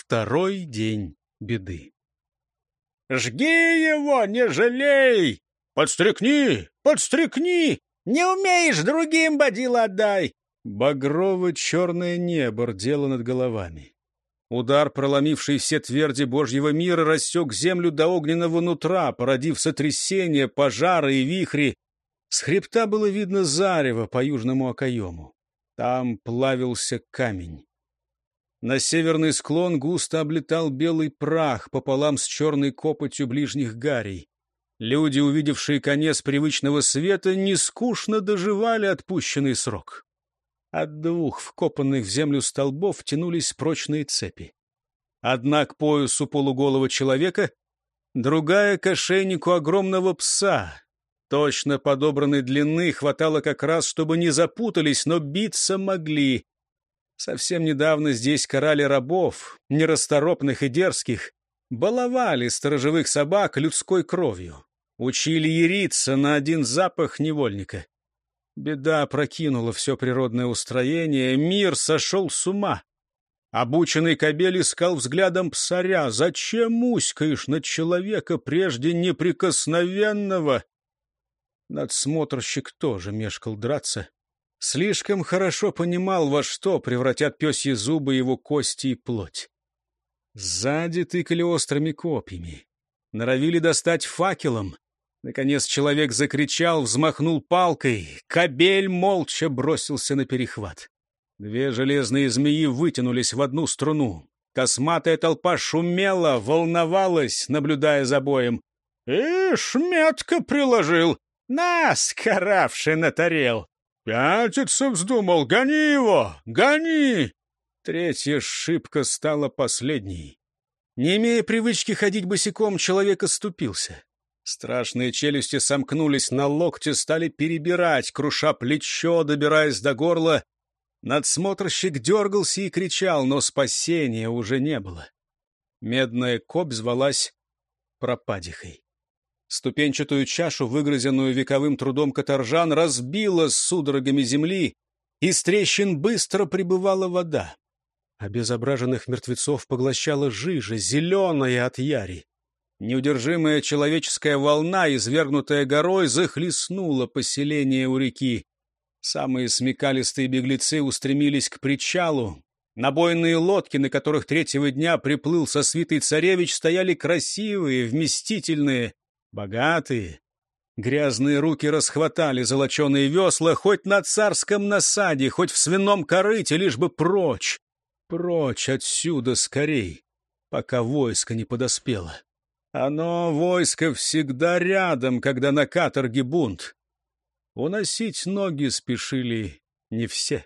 Второй день беды. «Жги его, не жалей! Подстрекни, подстрекни! Не умеешь, другим бодила отдай!» Багрово-черное небо рдело над головами. Удар, проломивший все тверди Божьего мира, рассек землю до огненного нутра, породив сотрясения, пожары и вихри. С хребта было видно зарево по южному окоему. Там плавился камень. На северный склон густо облетал белый прах пополам с черной копотью ближних гарей. Люди, увидевшие конец привычного света, нескучно доживали отпущенный срок. От двух вкопанных в землю столбов тянулись прочные цепи. Одна к поясу полуголого человека, другая к ошейнику огромного пса. Точно подобранной длины хватало как раз, чтобы не запутались, но биться могли. Совсем недавно здесь карали рабов, нерасторопных и дерзких, баловали сторожевых собак людской кровью, учили яриться на один запах невольника. Беда опрокинула все природное устроение, мир сошел с ума. Обученный кобель искал взглядом псаря. «Зачем муськаешь над человека, прежде неприкосновенного?» Надсмотрщик тоже мешкал драться. Слишком хорошо понимал, во что превратят пёсьи зубы его кости и плоть. Сзади тыкали острыми копьями. Норовили достать факелом. Наконец человек закричал, взмахнул палкой. Кобель молча бросился на перехват. Две железные змеи вытянулись в одну струну. Косматая толпа шумела, волновалась, наблюдая за боем. «Ишь, метко приложил! Нас, каравший, натарел! Пятиться вздумал! Гони его! Гони!» Третья шибка стала последней. Не имея привычки ходить босиком, человек оступился. Страшные челюсти сомкнулись на локте, стали перебирать, круша плечо, добираясь до горла. Надсмотрщик дергался и кричал, но спасения уже не было. Медная копь звалась пропадихой. Ступенчатую чашу, выгрызенную вековым трудом каторжан, разбила с судорогами земли, из трещин быстро прибывала вода. Обезображенных мертвецов поглощала жижа, зеленая от яри. Неудержимая человеческая волна, извергнутая горой, захлестнула поселение у реки. Самые смекалистые беглецы устремились к причалу. Набойные лодки, на которых третьего дня приплыл со свитой царевич, стояли красивые, вместительные, богатые. Грязные руки расхватали золоченые весла, хоть на царском насаде, хоть в свином корыте, лишь бы прочь. Прочь отсюда скорей, пока войско не подоспело. Оно, войско, всегда рядом, когда на каторге бунт. Уносить ноги спешили не все.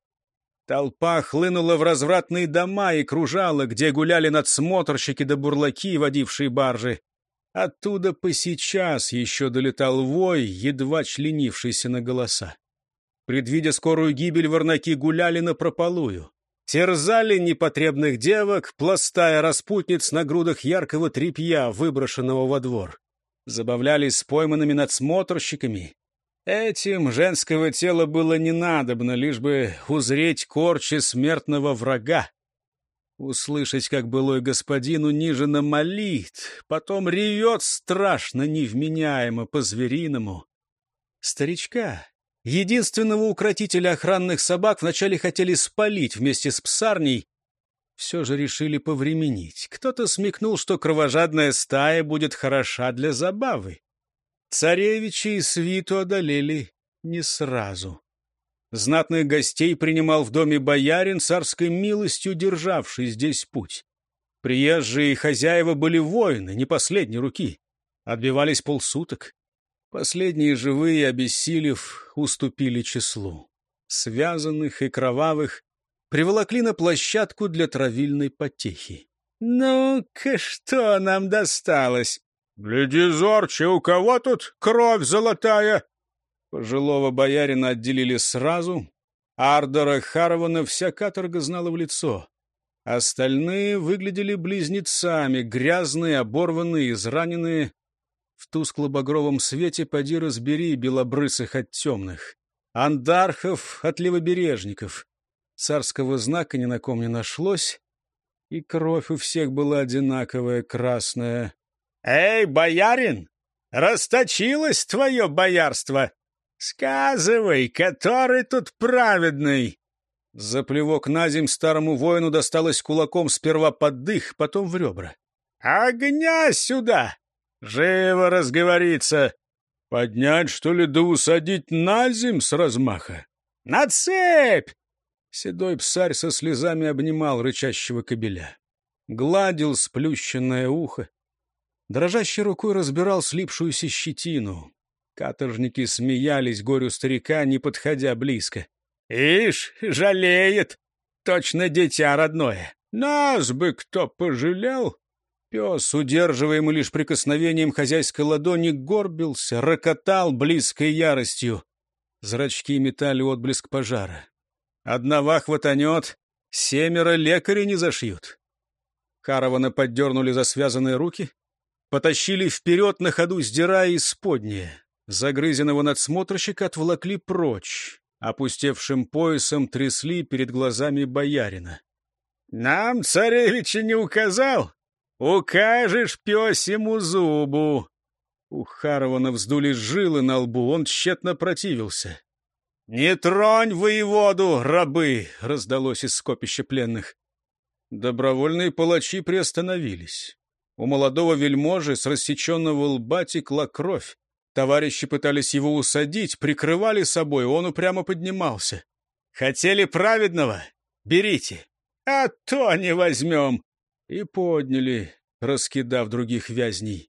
Толпа хлынула в развратные дома и кружала, где гуляли надсмотрщики да бурлаки, водившие баржи. Оттуда посейчас еще долетал вой, едва членившийся на голоса. Предвидя скорую гибель, ворнаки гуляли напропалую. Терзали непотребных девок, пластая распутниц на грудах яркого тряпья, выброшенного во двор. Забавлялись с пойманными надсмотрщиками. Этим женского тела было не надобно, лишь бы узреть корчи смертного врага. Услышать, как былой господин униженно молит, потом ревет страшно невменяемо по-звериному. Старичка, единственного укротителя охранных собак, вначале хотели спалить вместе с псарней, все же решили повременить. Кто-то смекнул, что кровожадная стая будет хороша для забавы. Царевича и свиту одолели не сразу. Знатных гостей принимал в доме боярин, царской милостью державший здесь путь. Приезжие хозяева были воины, не последней руки. Отбивались полсуток. Последние живые, обессилев, уступили числу. Связанных и кровавых приволокли на площадку для травильной потехи. «Ну-ка, что нам досталось?» «Гляди зорче, у кого тут кровь золотая?» Пожилого боярина отделили сразу. Ардора Харована вся каторга знала в лицо. Остальные выглядели близнецами, грязные, оборванные, израненные. В тускло-багровом свете поди разбери белобрысых от темных. Андархов от левобережников. Царского знака ни на ком не нашлось. И кровь у всех была одинаковая, красная. «Эй, боярин, расточилось твое боярство! Сказывай, который тут праведный!» За плевок наземь старому воину досталось кулаком сперва под дых, потом в ребра. «Огня сюда! Живо разговориться! Поднять, что ли, да усадить наземь с размаха? На цепь!» Седой псарь со слезами обнимал рычащего кобеля. Гладил сплющенное ухо. Дрожащей рукой разбирал слипшуюся щетину. Каторжники смеялись горю старика, не подходя близко. «Ишь, жалеет! Точно дитя родное! Нас бы кто пожалел!» Пес, удерживаемый лишь прикосновением хозяйской ладони, горбился, рокотал близкой яростью. Зрачки метали отблеск пожара. Одного хватанет, 7 лекарей не зашьют. Харована поддернули за связанные руки, потащили вперед, на ходу сдирая исподнее. Загрызенного надсмотрщика отволокли прочь, опустевшим поясом трясли перед глазами боярина. «Нам царевич не указал? Укажешь пёсему зубу!» У Харована вздулись жилы на лбу, он тщетно противился. «Не тронь воеводу, рабы!» — раздалось из скопища пленных. Добровольные палачи приостановились. У молодого вельможи с рассеченного лба текла кровь. Товарищи пытались его усадить, прикрывали собой, он упрямо поднимался. «Хотели праведного? Берите, а то не возьмем!» И подняли, раскидав других вязней.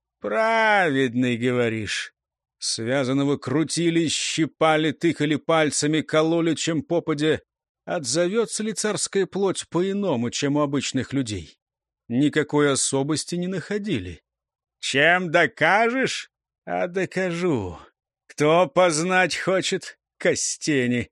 «Праведный, говоришь?» Связанного крутили, щипали, тыкали пальцами, кололи чем попадя. Отзовется ли царская плоть по-иному, чем у обычных людей? Никакой особости не находили. «Чем докажешь?» «А докажу. Кто познать хочет? Костени!»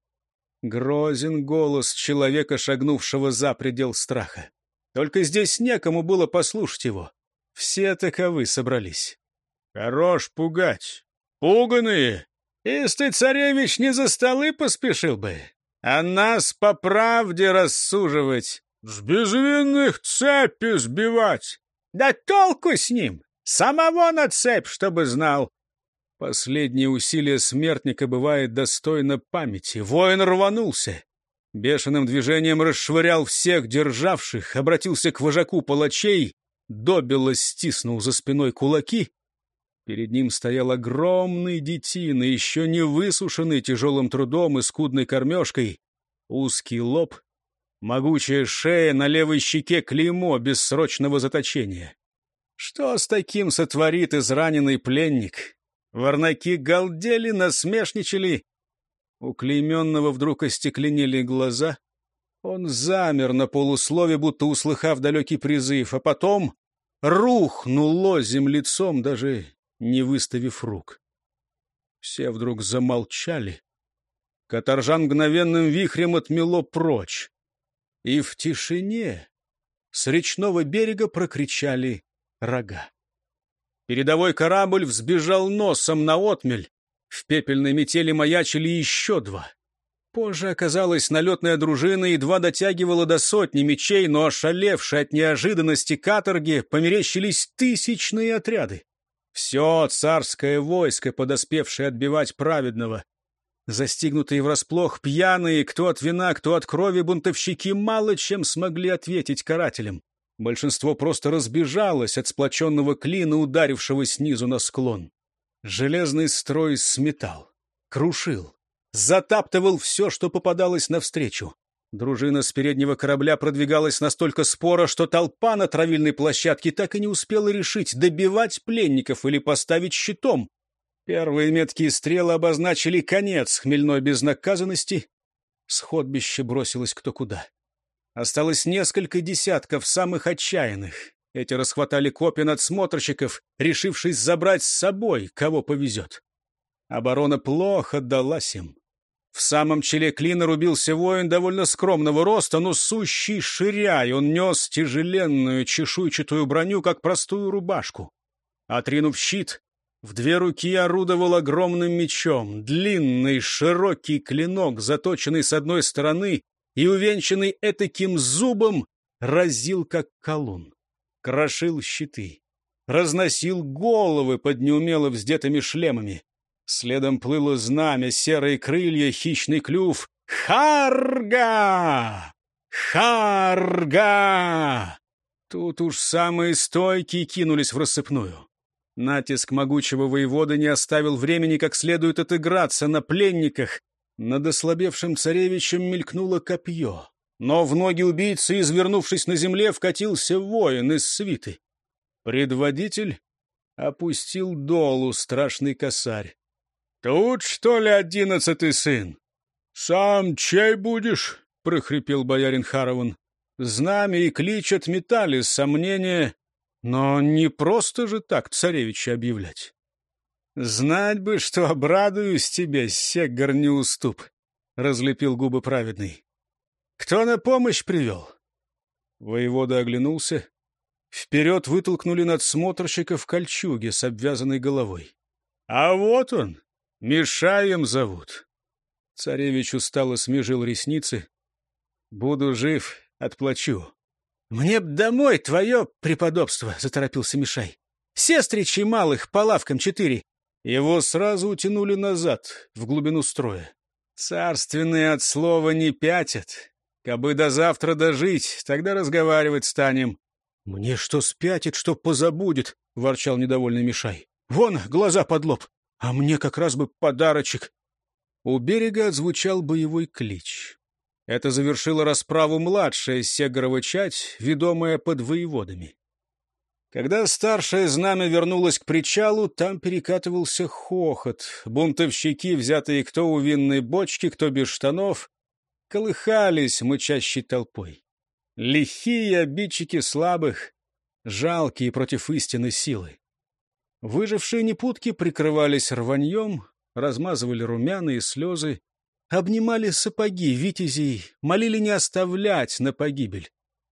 Грозен голос человека, шагнувшего за предел страха. Только здесь некому было послушать его. Все таковы собрались. «Хорош пугать! Пуганые! Если царевич не за столы поспешил бы, а нас по правде рассуживать, с безвинных цепи сбивать!» «Да толку с ним! Самого на цепь, чтобы знал!» Последнее усилие смертника бывает достойно памяти. Воин рванулся. Бешеным движением расшвырял всех державших, обратился к вожаку палачей, добело стиснул за спиной кулаки. Перед ним стоял огромный детина, еще не высушенный тяжелым трудом и скудной кормежкой. Узкий лоб, могучая шея, на левой щеке клеймо бессрочного заточения. Что с таким сотворит израненный пленник? Варнаки галдели, насмешничали. У клейменного вдруг остекленели глаза. Он замер на полуслове, будто услыхав далекий призыв, а потом рухнул озим лицом, даже не выставив рук. Все вдруг замолчали. Каторжан мгновенным вихрем отмело прочь. И в тишине с речного берега прокричали рога. Передовой корабль взбежал носом на отмель. В пепельной метели маячили еще 2. Позже оказалось, налетная дружина едва дотягивала до 100 мечей, но ошалевшие от неожиданности каторги померещились тысячные отряды. Все царское войско, подоспевшее отбивать праведного. Застигнутые врасплох пьяные, кто от вина, кто от крови, бунтовщики мало чем смогли ответить карателям. Большинство просто разбежалось от сплоченного клина, ударившего снизу на склон. Железный строй сметал, крушил, затаптывал все, что попадалось навстречу. Дружина с переднего корабля продвигалась настолько споро, что толпа на травильной площадке так и не успела решить, добивать пленников или поставить щитом. Первые меткие стрелы обозначили конец хмельной безнаказанности. Сходбище бросилось кто куда. Осталось несколько десятков самых отчаянных. Эти расхватали копья надсмотрщиков, решившись забрать с собой, кого повезет. Оборона плохо далась им. В самом челе клина рубился воин довольно скромного роста, но сущий ширяй. Он нес тяжеленную чешуйчатую броню, как простую рубашку. Отринув щит, в 2 руки орудовал огромным мечом. Длинный широкий клинок, заточенный с одной стороны и увенчанный этаким зубом, разил, как колун, крошил щиты, разносил головы под неумело вздетыми шлемами. Следом плыло знамя, серые крылья, хищный клюв. «Харга! Харга!» Тут уж самые стойкие кинулись в рассыпную. Натиск могучего воевода не оставил времени как следует отыграться на пленниках. Над ослабевшим царевичем мелькнуло копье. Но в ноги убийцы, извернувшись на земле, вкатился воин из свиты. Предводитель опустил долу страшный косарь. «Тут, что ли, 11-й сын?» «Сам чей будешь?» — прохрипел боярин Харован. Знамя и клич отметали сомнения, но не просто же так царевича объявлять. «Знать бы, что обрадуюсь тебе, Сеггар Неуступ», — разлепил губы праведный. «Кто на помощь привел?» Воевода оглянулся. Вперед вытолкнули надсмотрщика в кольчуге с обвязанной головой. «А вот он! Мишаем зовут!» Царевич устало смежил ресницы. «Буду жив, отплачу». «Мне б домой, твое преподобство!» — заторопился Мишай. «Сестричей малых по лавкам 4». Его сразу утянули назад, в глубину строя. «Царственные от слова не пятят. Кабы до завтра дожить, тогда разговаривать станем». «Мне что спятит, что позабудет», — ворчал недовольный Мишай. «Вон, глаза под лоб, а мне как раз бы подарочек». У берега отзвучал боевой клич. Это завершило расправу младшая Сеггарова чать, ведомая подвоеводами. Когда старшее знамя вернулось к причалу, там перекатывался хохот. Бунтовщики, взятые кто у винной бочки, кто без штанов, колыхались мычащей толпой. Лихие обидчики слабых, жалкие против истины силы. Выжившие непутки прикрывались рваньем, размазывали румяна и слезы, обнимали сапоги витязей, молили не оставлять на погибель.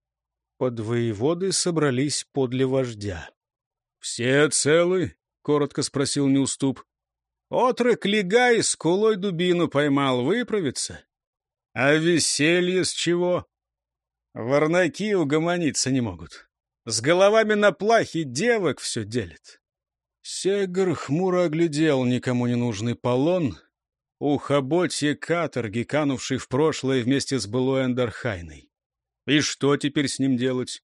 Подвоеводы собрались подле вождя. — Все целы? — коротко спросил Неуступ. — Отрок Легай с кулой дубину поймал, выправится. — А веселье с чего? Варнаки угомониться не могут. С головами на плахе девок все делят. Сеггар хмуро оглядел никому не нужный полон, ухоботье каторги, канувший в прошлое вместе с былой Андархайной. И что теперь с ним делать?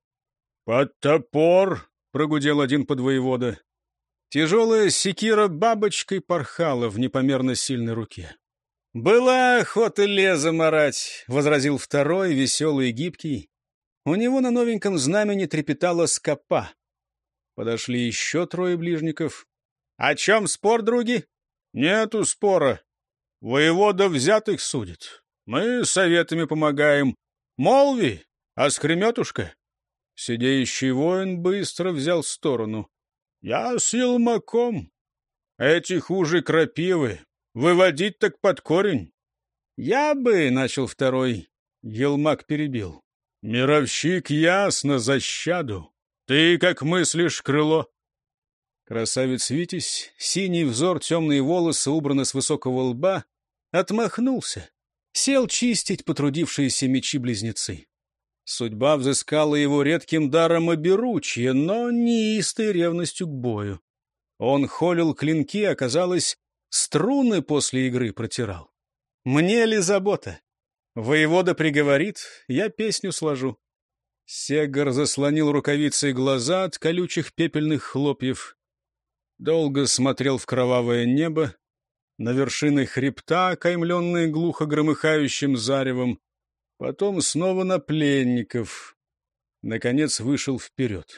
— Под топор! — прогудел один подвоевода. Тяжелая секира бабочкой порхала в непомерно сильной руке. — Была охота леза марать, — возразил второй, веселый и гибкий. У него на новеньком знамени трепетала скопа. Подошли еще трое ближников. — О чем спор, други? — Нету спора. Воевода взятых судит. Мы советами помогаем. Молви, а скреметушка? Сидеющий воин быстро взял сторону. — Я с елмаком. Эти хуже крапивы. Выводить так под корень. — Я бы, — начал второй. Елмак перебил. — Мировщик ясно защаду. Ты как мыслишь, крыло? Красавец Витязь, синий взор, темные волосы убраны с высокого лба, отмахнулся. Сел чистить потрудившиеся мечи-близнецы. Судьба взыскала его редким даром оберучья, но неистой ревностью к бою. Он холил клинки, оказалось, струны после игры протирал. Мне ли забота? Воевода приговорит, я песню сложу. Сеггар заслонил рукавицей глаза от колючих пепельных хлопьев. Долго смотрел в кровавое небо, на вершины хребта, окаймленные глухо громыхающим заревом, потом снова на пленников. Наконец вышел вперед.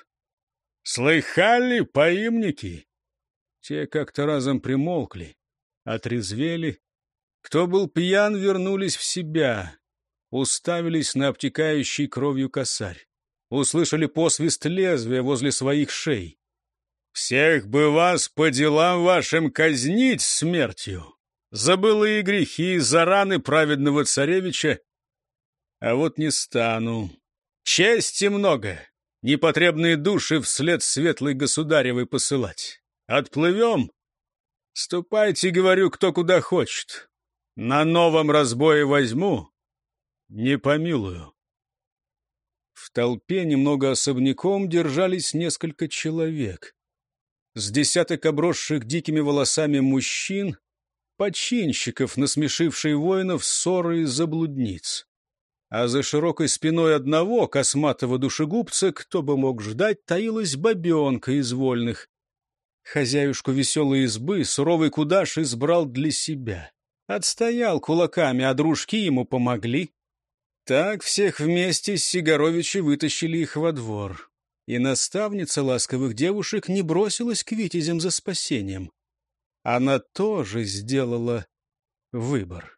«Слыхали, поимники?» Те как-то разом примолкли, отрезвели. Кто был пьян, вернулись в себя, уставились на обтекающий кровью косарь, услышали посвист лезвия возле своих шей. «Всех бы вас по делам вашим казнить смертью! За былые грехи, за раны праведного царевича! А вот не стану. Чести много, непотребные души вслед светлой государевой посылать. Отплывем? Ступайте, говорю, кто куда хочет. На новом разбое возьму, не помилую». В толпе немного особняком держались несколько человек. С десяток обросших дикими волосами мужчин, починщиков, насмешившие воинов ссоры из-за блудниц. А за широкой спиной одного косматого душегубца, кто бы мог ждать, таилась бабенка из вольных. Хозяюшку веселой избы суровый кудаш избрал для себя. Отстоял кулаками, а дружки ему помогли. Так всех вместе Сигаровичи вытащили их во двор. И наставница ласковых девушек не бросилась к витязям за спасением. Она тоже сделала выбор.